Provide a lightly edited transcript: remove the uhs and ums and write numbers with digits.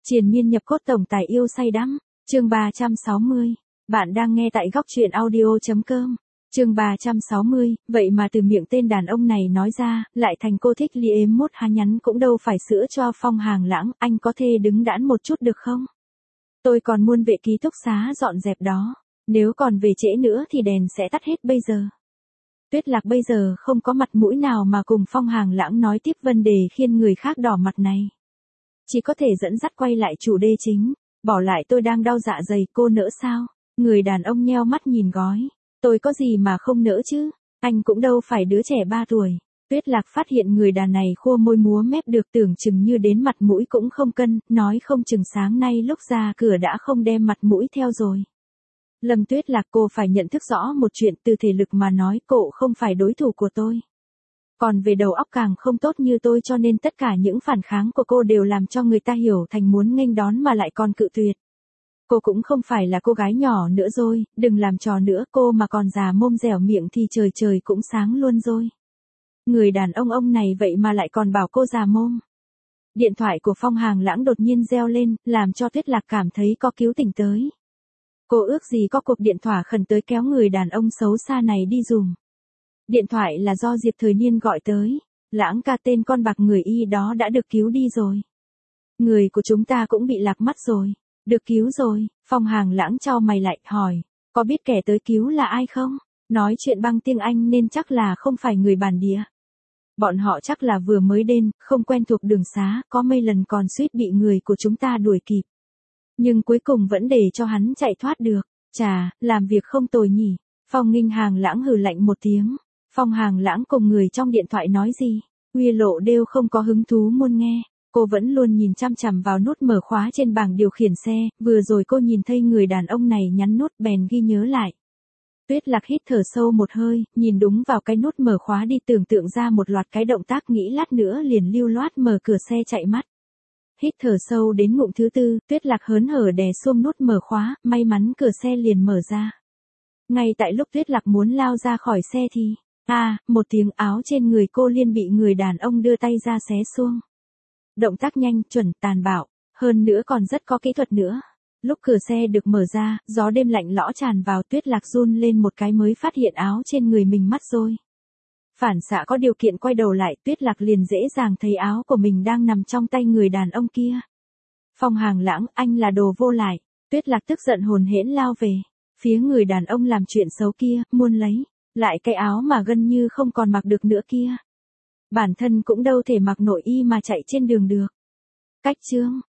Triền miên nhập cốt tổng tài yêu say đắm. Chương 360. Bạn đang nghe tại góc truyện audio.com. Chương 360, vậy mà từ miệng tên đàn ông này nói ra, lại thành cô thích Ly ếm mốt há nhắn cũng đâu phải sữa cho Phong Hàng Lãng, anh có thể đứng đãn một chút được không? Tôi còn muôn vệ ký túc xá dọn dẹp đó, nếu còn về trễ nữa thì đèn sẽ tắt hết bây giờ. Tuyết Lạc bây giờ không có mặt mũi nào mà cùng Phong Hàng Lãng nói tiếp vấn đề khiến người khác đỏ mặt này. Chỉ có thể dẫn dắt quay lại chủ đề chính, bỏ lại tôi đang đau dạ dày, cô nỡ sao? Người đàn ông nheo mắt nhìn gói. Tôi có gì mà không nỡ chứ, anh cũng đâu phải đứa trẻ 3 tuổi. Tuyết Lạc phát hiện người đàn này khua môi múa mép được tưởng chừng như đến mặt mũi cũng không cân, nói không chừng sáng nay lúc ra cửa đã không đem mặt mũi theo rồi. Lâm Tuyết Lạc, cô phải nhận thức rõ một chuyện, từ thể lực mà nói cô không phải đối thủ của tôi. Còn về đầu óc càng không tốt như tôi, cho nên tất cả những phản kháng của cô đều làm cho người ta hiểu thành muốn nghênh đón mà lại còn cự tuyệt. Cô cũng không phải là cô gái nhỏ nữa rồi, đừng làm trò nữa, cô mà còn già mồm dẻo miệng thì trời trời cũng sáng luôn rồi. Người đàn ông này vậy mà lại còn bảo cô già mồm. Điện thoại của Phong Hàng Lãng đột nhiên reo lên, làm cho Tuyết Lạc cảm thấy có cứu tỉnh tới. Cô ước gì có cuộc điện thoại khẩn tới kéo người đàn ông xấu xa này đi dùm. Điện thoại là do Diệp Thời Niên gọi tới. Lãng ca, tên con bạc người y đó đã được cứu đi rồi. Người của chúng ta cũng bị lạc mất rồi. Được cứu rồi. Phong Hàng Lãng chau mày lại, hỏi, có biết kẻ tới cứu là ai không? Nói chuyện bằng tiếng Anh nên chắc là không phải người bản địa. Bọn họ chắc là vừa mới đến, không quen thuộc đường xá, có mấy lần còn suýt bị người của chúng ta đuổi kịp. Nhưng cuối cùng vẫn để cho hắn chạy thoát được. Chà, làm việc không tồi nhỉ. Phong Hàng Lãng hừ lạnh một tiếng. Phong Hàng Lãng cùng người trong điện thoại nói gì? Uy Lộ đều không có hứng thú muốn nghe. Cô vẫn luôn nhìn chăm chằm vào nút mở khóa trên bảng điều khiển xe, vừa rồi cô nhìn thấy người đàn ông này nhấn nút bèn ghi nhớ lại. Tuyết Lạc hít thở sâu một hơi, nhìn đúng vào cái nút mở khóa đi, tưởng tượng ra một loạt cái động tác, nghĩ lát nữa liền lưu loát mở cửa xe chạy mất. Hít thở sâu đến ngụm thứ tư, Tuyết Lạc hớn hở đè xuông nút mở khóa, may mắn cửa xe liền mở ra. Ngay tại lúc Tuyết Lạc muốn lao ra khỏi xe thì, một tiếng, áo trên người cô liền bị người đàn ông đưa tay ra xé xuông. Động tác nhanh, chuẩn, tàn bạo, hơn nữa còn rất có kỹ thuật nữa. Lúc cửa xe được mở ra, gió đêm lạnh lõ tràn vào, Tuyết Lạc run lên một cái mới phát hiện áo trên người mình mất rồi. Phản xạ có điều kiện quay đầu lại, Tuyết Lạc liền dễ dàng thấy áo của mình đang nằm trong tay người đàn ông kia. Phong Hàng Lãng, anh là đồ vô lại. Tuyết Lạc tức giận hồn hển lao về phía người đàn ông làm chuyện xấu kia, muốn lấy lại cái áo mà gần như không còn mặc được nữa kia. Bản thân cũng đâu thể mặc nội y mà chạy trên đường được. Cách chương